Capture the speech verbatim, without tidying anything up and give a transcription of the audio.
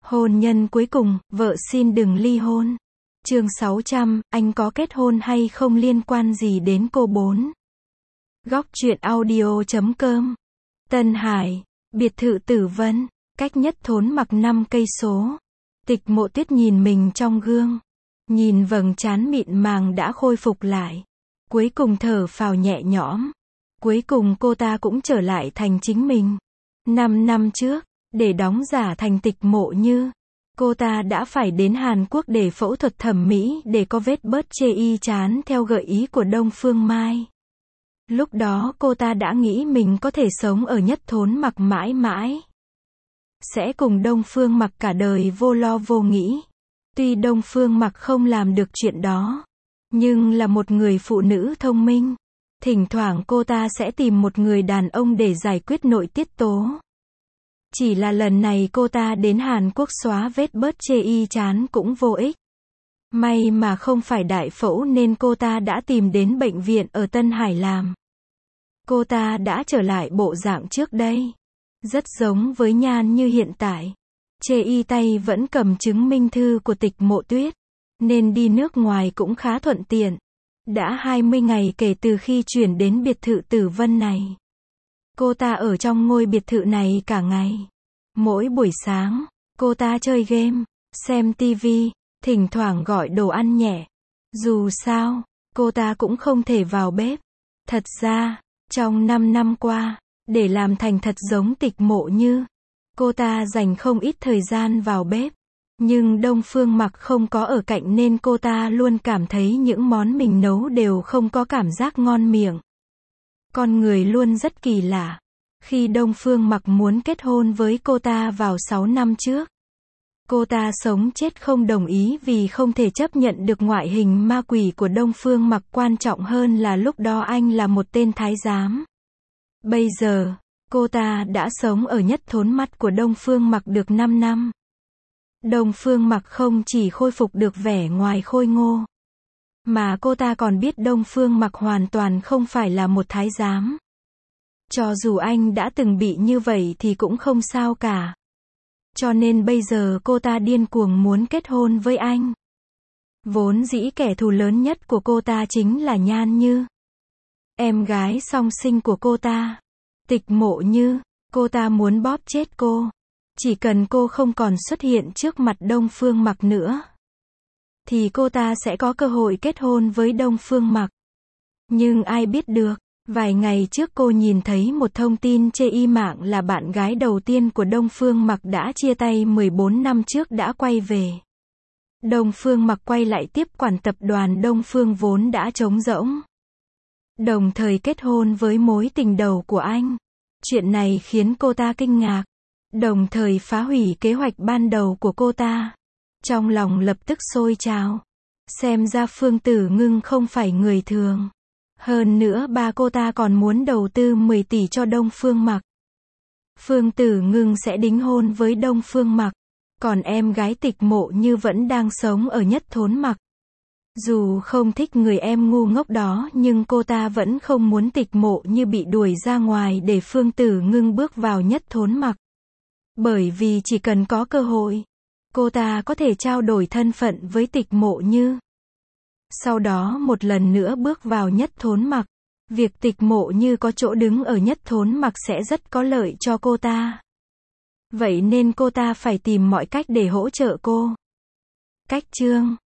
Hôn nhân cuối cùng, vợ xin đừng ly hôn. Chương sáu trăm, anh có kết hôn hay không liên quan gì đến cô bốn. Góc truyện audio chấm com. Tân Hải, biệt thự Tử Vân, cách Nhất Thốn Mặc năm cây số. Tịch Mộ Tuyết nhìn mình trong gương, nhìn vầng trán mịn màng đã khôi phục lại, cuối cùng thở phào nhẹ nhõm. Cuối cùng cô ta cũng trở lại thành chính mình. Năm năm trước, để đóng giả thành Tịch Mộ Như, cô ta đã phải đến Hàn Quốc để phẫu thuật thẩm mỹ để có vết bớt chê y trán theo gợi ý của Đông Phương Mai. Lúc đó cô ta đã nghĩ mình có thể sống ở Nhất Thốn Mặc mãi mãi, sẽ cùng Đông Phương Mặc cả đời vô lo vô nghĩ. Tuy Đông Phương Mặc không làm được chuyện đó, nhưng là một người phụ nữ thông minh. Thỉnh thoảng cô ta sẽ tìm một người đàn ông để giải quyết nội tiết tố. Chỉ là lần này cô ta đến Hàn Quốc xóa vết bớt chê y trán cũng vô ích. May mà không phải đại phẫu nên cô ta đã tìm đến bệnh viện ở Tân Hải làm. Cô ta đã trở lại bộ dạng trước đây, rất giống với nhan như hiện tại. Chê y tay vẫn cầm chứng minh thư của Tịch Mộ Tuyết, nên đi nước ngoài cũng khá thuận tiện. Đã hai mươi ngày kể từ khi chuyển đến biệt thự Tử Vân này. Cô ta ở trong ngôi biệt thự này cả ngày. Mỗi buổi sáng, cô ta chơi game, xem tivi, thỉnh thoảng gọi đồ ăn nhẹ. Dù sao, cô ta cũng không thể vào bếp. Thật ra, trong năm năm qua, để làm thành thật giống Tịch Mộ Như, cô ta dành không ít thời gian vào bếp. Nhưng Đông Phương Mặc không có ở cạnh nên cô ta luôn cảm thấy những món mình nấu đều không có cảm giác ngon miệng. Con người luôn rất kỳ lạ. Khi Đông Phương Mặc muốn kết hôn với cô ta vào sáu năm trước, cô ta sống chết không đồng ý vì không thể chấp nhận được ngoại hình ma quỷ của Đông Phương Mặc, quan trọng hơn là lúc đó anh là một tên thái giám. Bây giờ, cô ta đã sống ở Nhất Thốn Mắt của Đông Phương Mặc được năm năm. Đông Phương Mặc không chỉ khôi phục được vẻ ngoài khôi ngô, mà cô ta còn biết Đông Phương Mặc hoàn toàn không phải là một thái giám. Cho dù anh đã từng bị như vậy thì cũng không sao cả. Cho nên bây giờ cô ta điên cuồng muốn kết hôn với anh. Vốn dĩ kẻ thù lớn nhất của cô ta chính là Nhan Như, em gái song sinh của cô ta. Tịch Mộ Như, cô ta muốn bóp chết cô. Chỉ cần cô không còn xuất hiện trước mặt Đông Phương Mặc nữa, thì cô ta sẽ có cơ hội kết hôn với Đông Phương Mặc. Nhưng ai biết được, vài ngày trước cô nhìn thấy một thông tin trên y mạng là bạn gái đầu tiên của Đông Phương Mặc đã chia tay mười bốn năm trước đã quay về. Đông Phương Mặc quay lại tiếp quản tập đoàn Đông Phương vốn đã trống rỗng, đồng thời kết hôn với mối tình đầu của anh. Chuyện này khiến cô ta kinh ngạc, đồng thời phá hủy kế hoạch ban đầu của cô ta. Trong lòng lập tức sôi trào. Xem ra Phương Tử Ngưng không phải người thường. Hơn nữa ba cô ta còn muốn đầu tư mười tỷ cho Đông Phương Mặc. Phương Tử Ngưng sẽ đính hôn với Đông Phương Mặc, còn em gái Tịch Mộ Như vẫn đang sống ở Nhất Thốn Mặc. Dù không thích người em ngu ngốc đó nhưng cô ta vẫn không muốn Tịch Mộ Như bị đuổi ra ngoài để Phương Tử Ngưng bước vào Nhất Thốn Mặc. Bởi vì chỉ cần có cơ hội, cô ta có thể trao đổi thân phận với Tịch Mộ Như. Sau đó một lần nữa bước vào Nhất Thốn Mặc. Việc Tịch Mộ Như có chỗ đứng ở Nhất Thốn Mặc sẽ rất có lợi cho cô ta. Vậy nên cô ta phải tìm mọi cách để hỗ trợ cô. Cách chương